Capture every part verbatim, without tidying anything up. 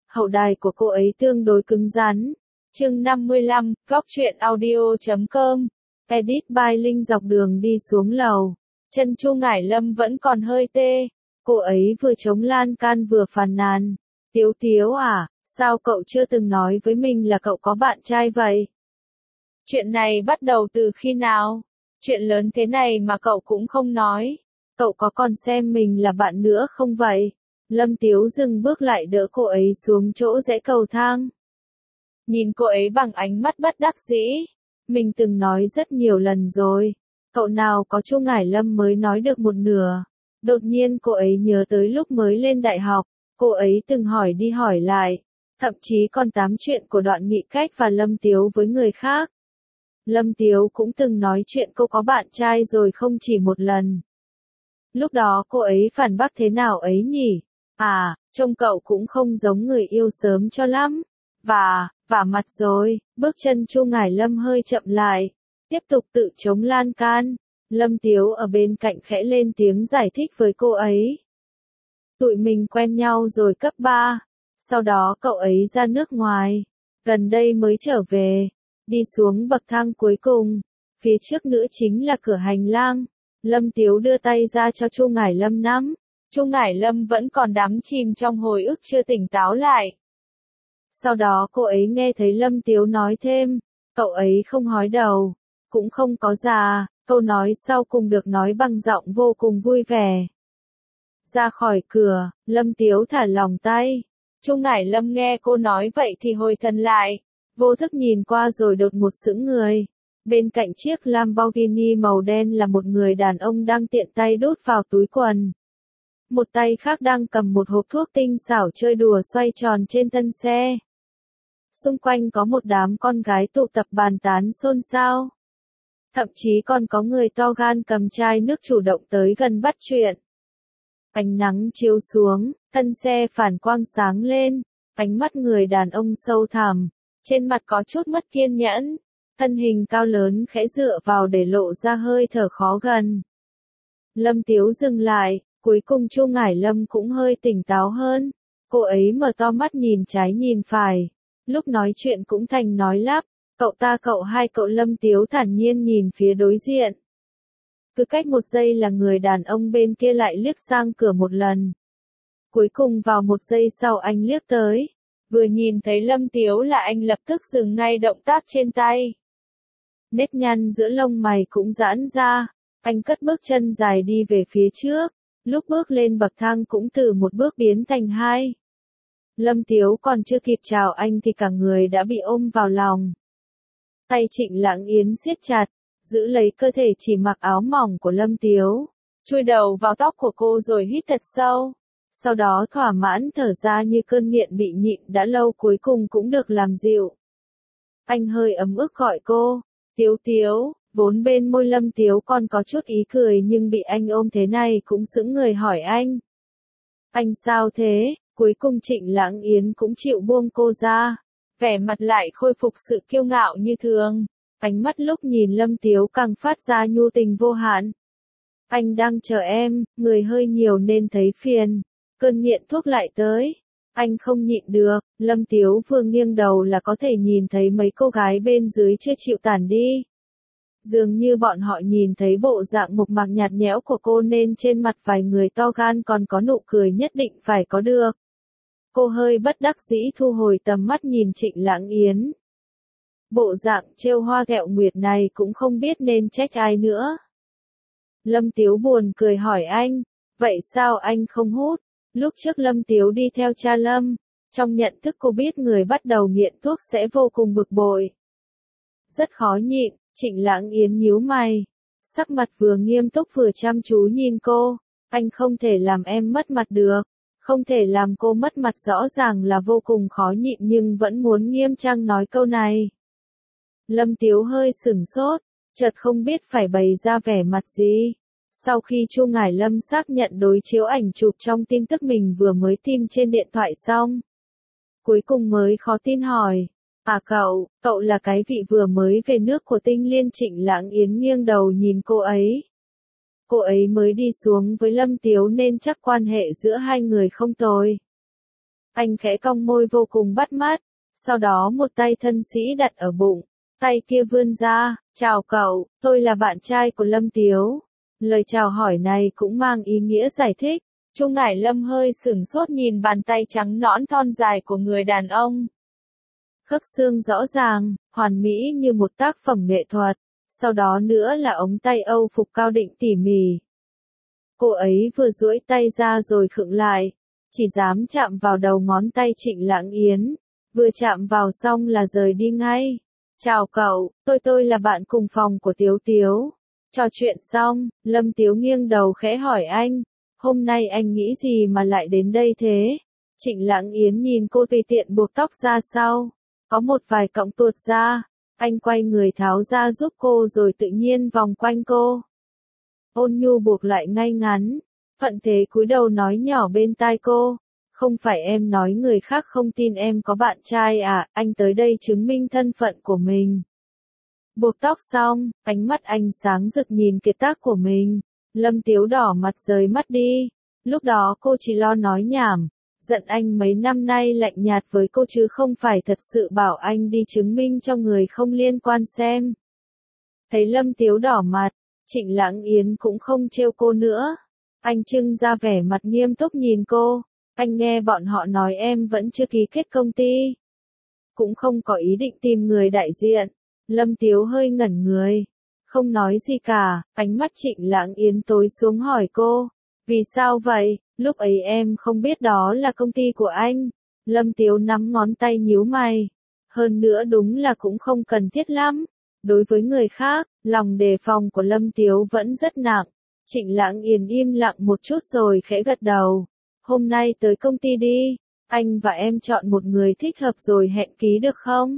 hậu đài của cô ấy tương đối cứng rắn. Chương năm mươi lăm, góc truyện audio chấm com. Edit by Linh dọc đường đi xuống lầu. Chân Chu Ngải Lâm vẫn còn hơi tê. Cô ấy vừa chống lan can vừa phàn nàn. Tiếu Tiếu à, sao cậu chưa từng nói với mình là cậu có bạn trai vậy? Chuyện này bắt đầu từ khi nào? Chuyện lớn thế này mà cậu cũng không nói. Cậu có còn xem mình là bạn nữa không vậy? Lâm Tiếu dừng bước lại đỡ cô ấy xuống chỗ rẽ cầu thang. Nhìn cô ấy bằng ánh mắt bất đắc dĩ. Mình từng nói rất nhiều lần rồi. Cậu nào có Chu Ngải Lâm mới nói được một nửa. Đột nhiên cô ấy nhớ tới lúc mới lên đại học. Cô ấy từng hỏi đi hỏi lại. Thậm chí còn tám chuyện của Đoạn Nghị Cách và Lâm Tiếu với người khác. Lâm Tiếu cũng từng nói chuyện cô có bạn trai rồi không chỉ một lần. Lúc đó cô ấy phản bác thế nào ấy nhỉ? À, trông cậu cũng không giống người yêu sớm cho lắm. Và, vả mặt rồi, bước chân Chu Ngải Lâm hơi chậm lại. Tiếp tục tự chống lan can. Lâm Tiếu ở bên cạnh khẽ lên tiếng giải thích với cô ấy. Tụi mình quen nhau rồi cấp ba. Sau đó cậu ấy ra nước ngoài. Gần đây mới trở về. Đi xuống bậc thang cuối cùng. Phía trước nữa chính là cửa hành lang. Lâm Tiếu đưa tay ra cho Chu Ngải Lâm nắm. Chu Ngải Lâm vẫn còn đắm chìm trong hồi ức chưa tỉnh táo lại. Sau đó cô ấy nghe thấy Lâm Tiếu nói thêm. Cậu ấy không hói đầu. Cũng không có già. Câu nói sau cùng được nói bằng giọng vô cùng vui vẻ. Ra khỏi cửa, Lâm Tiếu thả lỏng tay. Chu Ngải Lâm nghe cô nói vậy thì hồi thần lại. Vô thức nhìn qua rồi đột ngột sững người. Bên cạnh chiếc Lamborghini màu đen là một người đàn ông đang tiện tay đút vào túi quần. Một tay khác đang cầm một hộp thuốc tinh xảo chơi đùa xoay tròn trên thân xe. Xung quanh có một đám con gái tụ tập bàn tán xôn xao. Thậm chí còn có người to gan cầm chai nước chủ động tới gần bắt chuyện. Ánh nắng chiếu xuống, thân xe phản quang sáng lên, ánh mắt người đàn ông sâu thẳm, trên mặt có chút mất kiên nhẫn, thân hình cao lớn khẽ dựa vào để lộ ra hơi thở khó gần. Lâm Tiếu dừng lại, cuối cùng Chu Ngải Lâm cũng hơi tỉnh táo hơn, cô ấy mở to mắt nhìn trái nhìn phải, lúc nói chuyện cũng thành nói lắp, cậu ta cậu hai cậu Lâm Tiếu thản nhiên nhìn phía đối diện. Cứ cách một giây là người đàn ông bên kia lại liếc sang cửa một lần. Cuối cùng vào một giây sau anh liếc tới. Vừa nhìn thấy Lâm Tiếu là anh lập tức dừng ngay động tác trên tay. Nếp nhăn giữa lông mày cũng giãn ra. Anh cất bước chân dài đi về phía trước. Lúc bước lên bậc thang cũng từ một bước biến thành hai. Lâm Tiếu còn chưa kịp chào anh thì cả người đã bị ôm vào lòng. Tay Trịnh Lãng Yến siết chặt. Giữ lấy cơ thể chỉ mặc áo mỏng của Lâm Tiếu, chui đầu vào tóc của cô rồi hít thật sâu. Sau đó thỏa mãn thở ra như cơn nghiện bị nhịn đã lâu cuối cùng cũng được làm dịu. Anh hơi ấm ức gọi cô, Tiếu Tiếu, vốn bên môi Lâm Tiếu còn có chút ý cười nhưng bị anh ôm thế này cũng sững người hỏi anh. Anh sao thế? Cuối cùng Trịnh Lãng Yến cũng chịu buông cô ra, vẻ mặt lại khôi phục sự kiêu ngạo như thường. Ánh mắt lúc nhìn Lâm Tiếu càng phát ra nhu tình vô hạn. Anh đang chờ em, người hơi nhiều nên thấy phiền. Cơn nghiện thuốc lại tới. Anh không nhịn được, Lâm Tiếu vừa nghiêng đầu là có thể nhìn thấy mấy cô gái bên dưới chưa chịu tản đi. Dường như bọn họ nhìn thấy bộ dạng mộc mạc nhạt nhẽo của cô nên trên mặt vài người to gan còn có nụ cười nhất định phải có được. Cô hơi bất đắc dĩ thu hồi tầm mắt nhìn Trịnh Lãng Yến. Bộ dạng trêu hoa ghẹo nguyệt này cũng không biết nên trách ai nữa. Lâm Tiếu buồn cười hỏi anh, vậy sao anh không hút? Lúc trước Lâm Tiếu đi theo cha Lâm, trong nhận thức cô biết người bắt đầu nghiện thuốc sẽ vô cùng bực bội. Rất khó nhịn, Trịnh Lãng Yến nhíu mày, sắc mặt vừa nghiêm túc vừa chăm chú nhìn cô, anh không thể làm em mất mặt được, không thể làm cô mất mặt rõ ràng là vô cùng khó nhịn nhưng vẫn muốn nghiêm trang nói câu này. Lâm Tiếu hơi sửng sốt, chợt không biết phải bày ra vẻ mặt gì. Sau khi Chu Ngải Lâm xác nhận đối chiếu ảnh chụp trong tin tức mình vừa mới tìm trên điện thoại xong. Cuối cùng mới khó tin hỏi, à cậu, cậu là cái vị vừa mới về nước của Tinh Liên. Trịnh Lãng Yến nghiêng đầu nhìn cô ấy. Cô ấy mới đi xuống với Lâm Tiếu nên chắc quan hệ giữa hai người không tồi. Anh khẽ cong môi vô cùng bắt mắt, sau đó một tay thân sĩ đặt ở bụng, tay kia vươn ra, chào cậu, tôi là bạn trai của Lâm Tiếu. Lời chào hỏi này cũng mang ý nghĩa giải thích. Chu Ngải Lâm hơi sửng sốt nhìn bàn tay trắng nõn thon dài của người đàn ông. Khớp xương rõ ràng, hoàn mỹ như một tác phẩm nghệ thuật, sau đó nữa là ống tay Âu phục cao định tỉ mỉ. Cô ấy vừa duỗi tay ra rồi khựng lại, chỉ dám chạm vào đầu ngón tay Trịnh Lãng Yến, vừa chạm vào xong là rời đi ngay. Chào cậu, tôi tôi là bạn cùng phòng của Tiếu Tiếu. Trò chuyện xong, Lâm Tiếu nghiêng đầu khẽ hỏi anh, hôm nay anh nghĩ gì mà lại đến đây thế? Trịnh Lãng Yến nhìn cô tùy tiện buộc tóc ra sau, có một vài cọng tuột ra, anh quay người tháo ra giúp cô rồi tự nhiên vòng quanh cô. Ôn nhu buộc lại ngay ngắn, thuận thế cúi đầu nói nhỏ bên tai cô, không phải em nói người khác không tin em có bạn trai à, anh tới đây chứng minh thân phận của mình. Buộc tóc xong, ánh mắt anh sáng rực nhìn kiệt tác của mình, Lâm Tiếu đỏ mặt rời mắt đi, lúc đó cô chỉ lo nói nhảm, giận anh mấy năm nay lạnh nhạt với cô chứ không phải thật sự bảo anh đi chứng minh cho người không liên quan xem. Thấy Lâm Tiếu đỏ mặt, Trịnh Lãng Yến cũng không trêu cô nữa, anh trưng ra vẻ mặt nghiêm túc nhìn cô, anh nghe bọn họ nói em vẫn chưa ký kết công ty, cũng không có ý định tìm người đại diện. Lâm Tiếu hơi ngẩn người, không nói gì cả, ánh mắt Trịnh Lãng Yến tối xuống hỏi cô, vì sao vậy, lúc ấy em không biết đó là công ty của anh. Lâm Tiếu nắm ngón tay nhíu mày, hơn nữa đúng là cũng không cần thiết lắm. Đối với người khác, lòng đề phòng của Lâm Tiếu vẫn rất nặng. Trịnh Lãng Yến im lặng một chút rồi khẽ gật đầu, hôm nay tới công ty đi, anh và em chọn một người thích hợp rồi hẹn ký được không?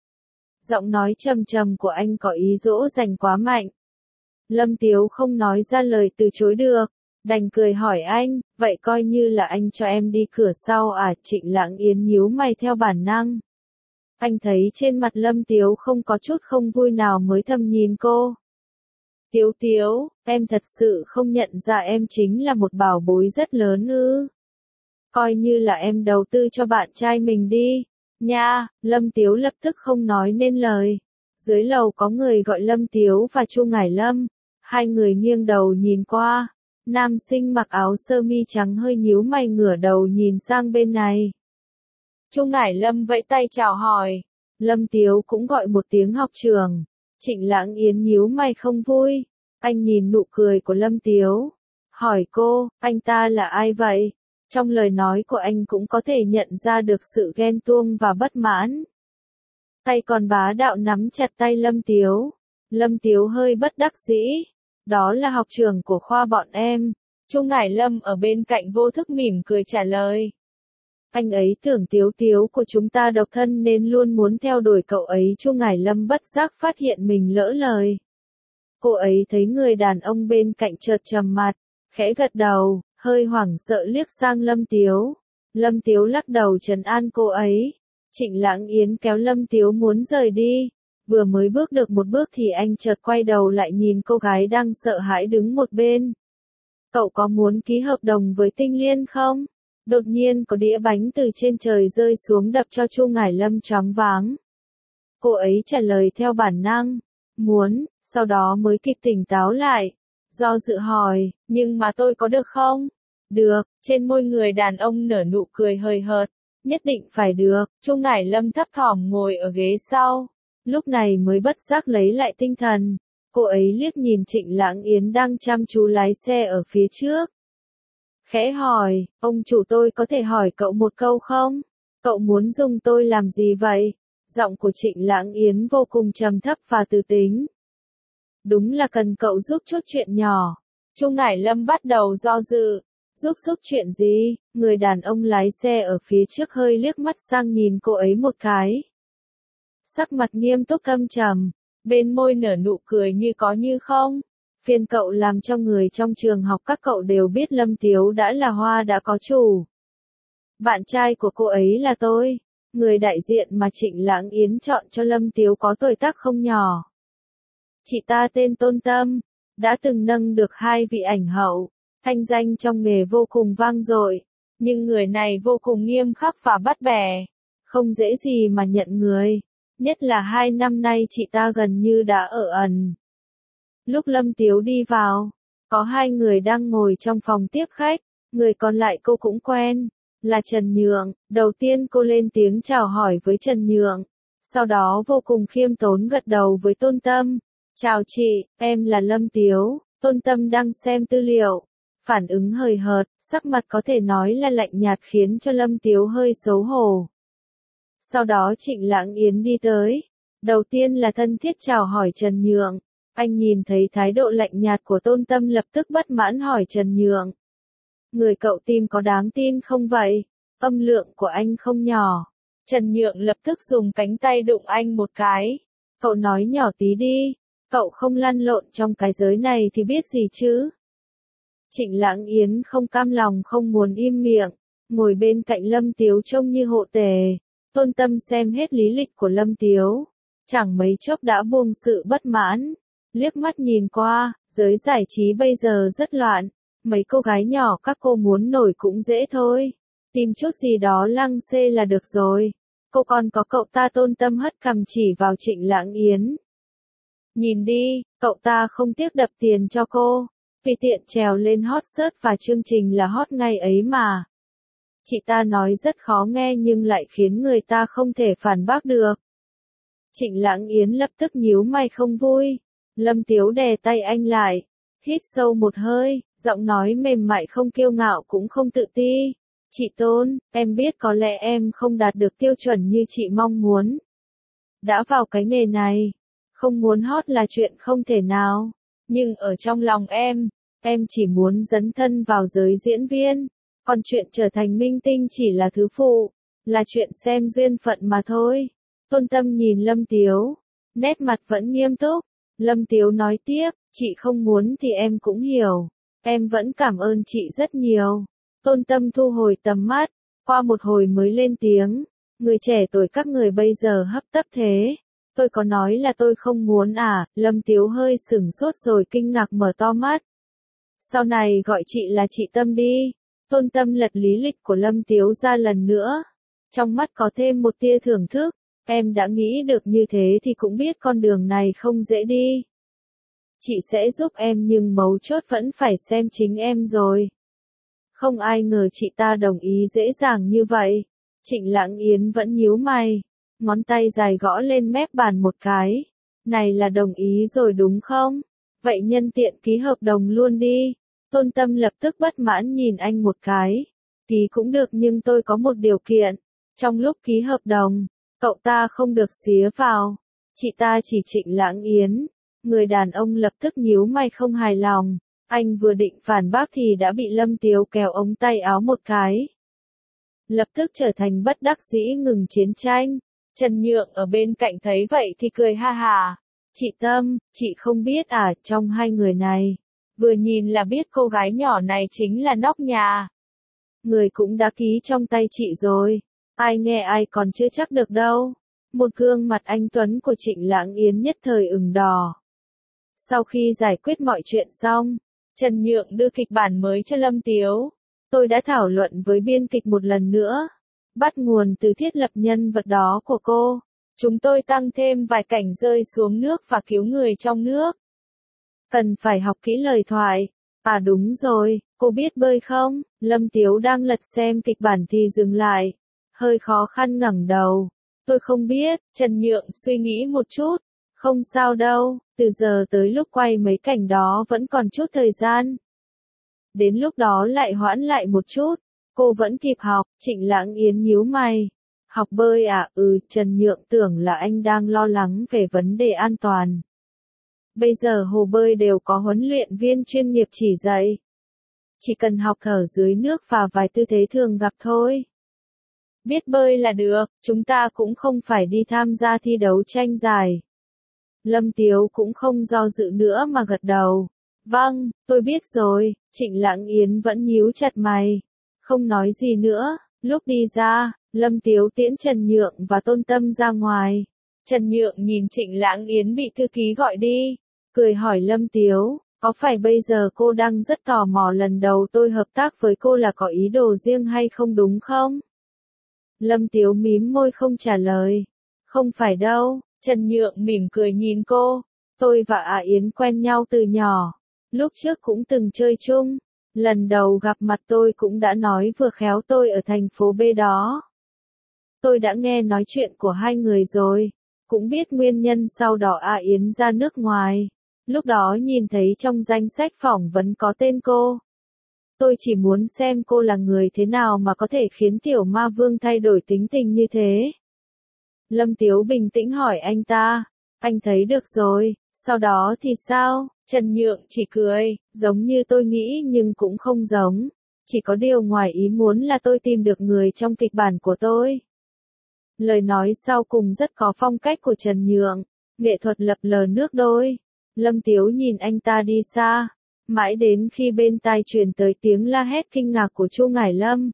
Giọng nói trầm trầm của anh có ý dỗ dành quá mạnh. Lâm Tiếu không nói ra lời từ chối được, đành cười hỏi anh, vậy coi như là anh cho em đi cửa sau à? Trịnh Lãng Yến nhíu mày theo bản năng. Anh thấy trên mặt Lâm Tiếu không có chút không vui nào mới thầm nhìn cô. Tiếu Tiếu, em thật sự không nhận ra em chính là một bảo bối rất lớn ư? Coi như là em đầu tư cho bạn trai mình đi. Nha, Lâm Tiếu lập tức không nói nên lời. Dưới lầu có người gọi Lâm Tiếu và Chu Ngải Lâm. Hai người nghiêng đầu nhìn qua. Nam sinh mặc áo sơ mi trắng hơi nhíu mày ngửa đầu nhìn sang bên này. Chu Ngải Lâm vẫy tay chào hỏi. Lâm Tiếu cũng gọi một tiếng học trường. Trịnh Lãng Yến nhíu mày không vui. Anh nhìn nụ cười của Lâm Tiếu. Hỏi cô, anh ta là ai vậy? Trong lời nói của anh cũng có thể nhận ra được sự ghen tuông và bất mãn. Tay còn bá đạo nắm chặt tay Lâm Tiếu. Lâm Tiếu hơi bất đắc dĩ. Đó là học trưởng của khoa bọn em. Chu Ngải Lâm ở bên cạnh vô thức mỉm cười trả lời. Anh ấy tưởng Tiếu Tiếu của chúng ta độc thân nên luôn muốn theo đuổi cậu ấy. Chu Ngải Lâm bất giác phát hiện mình lỡ lời. Cô ấy thấy người đàn ông bên cạnh chợt trầm mặt, khẽ gật đầu, hơi hoảng sợ liếc sang Lâm Tiếu. Lâm Tiếu lắc đầu trấn an cô ấy. Trịnh Lãng Yến kéo Lâm Tiếu muốn rời đi. Vừa mới bước được một bước thì anh chợt quay đầu lại nhìn cô gái đang sợ hãi đứng một bên. Cậu có muốn ký hợp đồng với Tinh Liên không? Đột nhiên có đĩa bánh từ trên trời rơi xuống đập cho Chu Ngải Lâm choáng váng. Cô ấy trả lời theo bản năng. Muốn, sau đó mới kịp tỉnh táo lại. Do dự hỏi, nhưng mà tôi có được không? Được, trên môi người đàn ông nở nụ cười hời hợt. Nhất định phải được. Chu Ngải Lâm thấp thỏm ngồi ở ghế sau. Lúc này mới bất giác lấy lại tinh thần. Cô ấy liếc nhìn Trịnh Lãng Yến đang chăm chú lái xe ở phía trước. Khẽ hỏi, ông chủ tôi có thể hỏi cậu một câu không? Cậu muốn dùng tôi làm gì vậy? Giọng của Trịnh Lãng Yến vô cùng trầm thấp và từ tính. Đúng là cần cậu giúp chút chuyện nhỏ. Chu Ngải Lâm bắt đầu do dự. Giúp giúp chuyện gì? Người đàn ông lái xe ở phía trước hơi liếc mắt sang nhìn cô ấy một cái. Sắc mặt nghiêm túc căm trầm, bên môi nở nụ cười như có như không. Phiền cậu làm cho người trong trường học các cậu đều biết Lâm Tiếu đã là hoa đã có chủ. Bạn trai của cô ấy là tôi. Người đại diện mà Trịnh Lãng Yến chọn cho Lâm Tiếu có tuổi tác không nhỏ. Chị ta tên Tôn Tâm, đã từng nâng được hai vị ảnh hậu, thanh danh trong nghề vô cùng vang dội. Nhưng người này vô cùng nghiêm khắc và bắt bẻ. Không dễ gì mà nhận người. Nhất là hai năm nay chị ta gần như đã ở ẩn. Lúc Lâm Tiếu đi vào, có hai người đang ngồi trong phòng tiếp khách. Người còn lại cô cũng quen, là Trần Nhượng. Đầu tiên cô lên tiếng chào hỏi với Trần Nhượng. Sau đó vô cùng khiêm tốn gật đầu với Tôn Tâm. Chào chị, em là Lâm Tiếu. Tôn Tâm đang xem tư liệu. Phản ứng hời hợt, sắc mặt có thể nói là lạnh nhạt khiến cho Lâm Tiếu hơi xấu hổ. Sau đó Trịnh Lãng Yến đi tới. Đầu tiên là thân thiết chào hỏi Trần Nhượng. Anh nhìn thấy thái độ lạnh nhạt của Tôn Tâm lập tức bất mãn hỏi Trần Nhượng. Người cậu tìm có đáng tin không vậy? Âm lượng của anh không nhỏ. Trần Nhượng lập tức dùng cánh tay đụng anh một cái. Cậu nói nhỏ tí đi. Cậu không lăn lộn trong cái giới này thì biết gì chứ? Trịnh Lãng Yến không cam lòng không muốn im miệng. Ngồi bên cạnh Lâm Tiếu trông như hộ tề. Tôn Tâm xem hết lý lịch của Lâm Tiếu. Chẳng mấy chốc đã buông sự bất mãn. Liếc mắt nhìn qua, giới giải trí bây giờ rất loạn. Mấy cô gái nhỏ các cô muốn nổi cũng dễ thôi. Tìm chút gì đó lăng xê là được rồi. Cô còn có cậu ta. Tôn Tâm hất cằm chỉ vào Trịnh Lãng Yến. Nhìn đi, cậu ta không tiếc đập tiền cho cô. Vì tiện trèo lên hot search và chương trình là hot ngay ấy mà. Chị ta nói rất khó nghe nhưng lại khiến người ta không thể phản bác được. Trịnh Lãng Yến lập tức nhíu mày không vui. Lâm Tiếu đè tay anh lại. Hít sâu một hơi, giọng nói mềm mại không kiêu ngạo cũng không tự ti. Chị Tôn, em biết có lẽ em không đạt được tiêu chuẩn như chị mong muốn. Đã vào cái nghề này, không muốn hot là chuyện không thể nào. Nhưng ở trong lòng em, em chỉ muốn dấn thân vào giới diễn viên. Còn chuyện trở thành minh tinh chỉ là thứ phụ, là chuyện xem duyên phận mà thôi. Tôn Tâm nhìn Lâm Tiếu, nét mặt vẫn nghiêm túc. Lâm Tiếu nói tiếp, chị không muốn thì em cũng hiểu. Em vẫn cảm ơn chị rất nhiều. Tôn Tâm thu hồi tầm mắt, qua một hồi mới lên tiếng. Người trẻ tuổi các người bây giờ hấp tấp thế. Tôi có nói là tôi không muốn à? Lâm Tiếu hơi sửng sốt rồi kinh ngạc mở to mắt. Sau này gọi chị là chị Tâm đi. Tôn Tâm lật lý lịch của Lâm Tiếu ra lần nữa. Trong mắt có thêm một tia thưởng thức. Em đã nghĩ được như thế thì cũng biết con đường này không dễ đi. Chị sẽ giúp em nhưng mấu chốt vẫn phải xem chính em rồi. Không ai ngờ chị ta đồng ý dễ dàng như vậy. Trịnh Lãng Yến vẫn nhíu mày. Ngón tay dài gõ lên mép bàn một cái. Này là đồng ý rồi đúng không? Vậy nhân tiện ký hợp đồng luôn đi. Tôn Tâm lập tức bất mãn nhìn anh một cái. Ký cũng được nhưng tôi có một điều kiện. Trong lúc ký hợp đồng, cậu ta không được xía vào. Chị ta chỉ Trịnh Lãng Yến. Người đàn ông lập tức nhíu mày không hài lòng. Anh vừa định phản bác thì đã bị Lâm Tiếu kéo ống tay áo một cái. Lập tức trở thành bất đắc dĩ ngừng chiến tranh. Trần Nhượng ở bên cạnh thấy vậy thì cười ha hà. Chị Tâm, chị không biết à, trong hai người này, vừa nhìn là biết cô gái nhỏ này chính là nóc nhà. Người cũng đã ký trong tay chị rồi. Ai nghe ai còn chưa chắc được đâu. Một gương mặt anh Tuấn của Trịnh Lãng Yến nhất thời ửng đỏ. Sau khi giải quyết mọi chuyện xong, Trần Nhượng đưa kịch bản mới cho Lâm Tiếu. Tôi đã thảo luận với biên kịch một lần nữa. Bắt nguồn từ thiết lập nhân vật đó của cô. Chúng tôi tăng thêm vài cảnh rơi xuống nước và cứu người trong nước. Cần phải học kỹ lời thoại. À đúng rồi, cô biết bơi không? Lâm Tiếu đang lật xem kịch bản thì dừng lại. Hơi khó khăn ngẩng đầu. Tôi không biết, Trần Nhượng suy nghĩ một chút. Không sao đâu, từ giờ tới lúc quay mấy cảnh đó vẫn còn chút thời gian. Đến lúc đó lại hoãn lại một chút. Cô vẫn kịp học. Trịnh Lãng Yến nhíu mày. Học bơi à? Ừ, Trần Nhượng tưởng là anh đang lo lắng về vấn đề an toàn. Bây giờ hồ bơi đều có huấn luyện viên chuyên nghiệp chỉ dạy. Chỉ cần học thở dưới nước và vài tư thế thường gặp thôi. Biết bơi là được, chúng ta cũng không phải đi tham gia thi đấu tranh giải. Lâm Tiếu cũng không do dự nữa mà gật đầu. Vâng, tôi biết rồi. Trịnh Lãng Yến vẫn nhíu chặt mày. Không nói gì nữa. Lúc đi ra, Lâm Tiếu tiễn Trần Nhượng và Tôn Tâm ra ngoài. Trần Nhượng nhìn Trịnh Lãng Yến bị thư ký gọi đi. Cười hỏi Lâm Tiếu, Có phải bây giờ cô đang rất tò mò lần đầu tôi hợp tác với cô là có ý đồ riêng hay không đúng không? Lâm Tiếu mím môi không trả lời. Không phải đâu, Trần Nhượng mỉm cười nhìn cô. Tôi và Ả Yến quen nhau từ nhỏ. Lúc trước cũng từng chơi chung. Lần đầu gặp mặt tôi cũng đã nói vừa khéo tôi ở thành phố B đó. Tôi đã nghe nói chuyện của hai người rồi. Cũng biết nguyên nhân sau đó Ả Yến ra nước ngoài. Lúc đó nhìn thấy trong danh sách phỏng vấn có tên cô. Tôi chỉ muốn xem cô là người thế nào mà có thể khiến tiểu ma vương thay đổi tính tình như thế. Lâm Tiếu bình tĩnh hỏi anh ta. Anh thấy được rồi, sau đó thì sao? Trần Nhượng chỉ cười, giống như tôi nghĩ nhưng cũng không giống. Chỉ có điều ngoài ý muốn là tôi tìm được người trong kịch bản của tôi. Lời nói sau cùng rất có phong cách của Trần Nhượng, nghệ thuật lập lờ nước đôi. Lâm Tiếu nhìn anh ta đi xa, mãi đến khi bên tai truyền tới tiếng la hét kinh ngạc của Chu Ngải Lâm.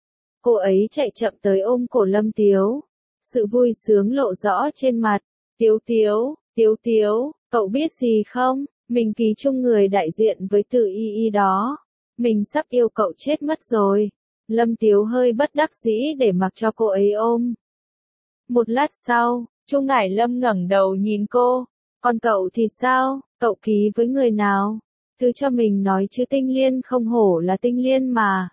Cô ấy chạy chậm tới ôm cổ Lâm Tiếu, sự vui sướng lộ rõ trên mặt. Tiếu Tiếu, Tiếu Tiếu, cậu biết gì không, mình ký chung người đại diện với Từ Y Y đó. Mình sắp yêu cậu chết mất rồi. Lâm Tiếu hơi bất đắc dĩ để mặc cho cô ấy ôm. Một lát sau, Chu Ngải Lâm ngẩng đầu nhìn cô. Còn cậu thì sao, cậu ký với người nào? Thứ cho mình nói chứ Tinh Liên không hổ là Tinh Liên mà.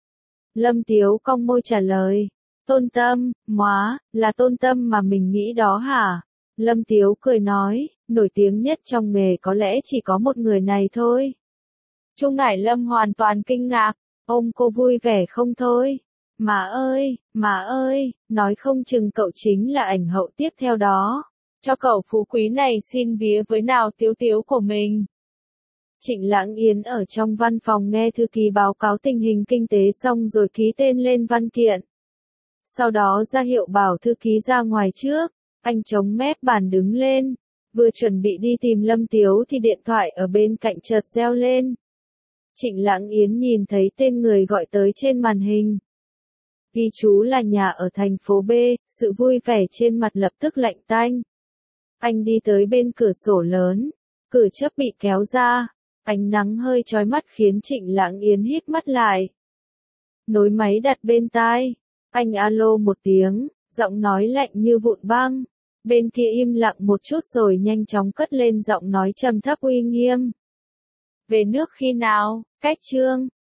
Lâm Tiếu cong môi trả lời. Tôn Tâm, móa, là Tôn Tâm mà mình nghĩ đó hả? Lâm Tiếu cười nói, nổi tiếng nhất trong nghề có lẽ chỉ có một người này thôi. Chu Ngải Lâm hoàn toàn kinh ngạc, ôm cô vui vẻ không thôi. Má ơi, má ơi, nói không chừng cậu chính là ảnh hậu tiếp theo đó. Cho cậu phú quý này xin vía với nào Tiếu Tiếu của mình. Trịnh Lãng Yến ở trong văn phòng nghe thư ký báo cáo tình hình kinh tế xong rồi ký tên lên văn kiện. Sau đó ra hiệu bảo thư ký ra ngoài trước, anh chống mép bàn đứng lên, vừa chuẩn bị đi tìm Lâm Tiếu thì điện thoại ở bên cạnh chợt reo lên. Trịnh Lãng Yến nhìn thấy tên người gọi tới trên màn hình. Ghi chú là nhà ở thành phố B, sự vui vẻ trên mặt lập tức lạnh tanh. Anh đi tới bên cửa sổ lớn, cửa chớp bị kéo ra, ánh nắng hơi chói mắt khiến Trịnh Lãng Yến híp mắt lại. Nối máy đặt bên tai, anh alo một tiếng, giọng nói lạnh như vụn băng. Bên kia im lặng một chút rồi nhanh chóng cất lên giọng nói trầm thấp uy nghiêm. Về nước khi nào, cách chương.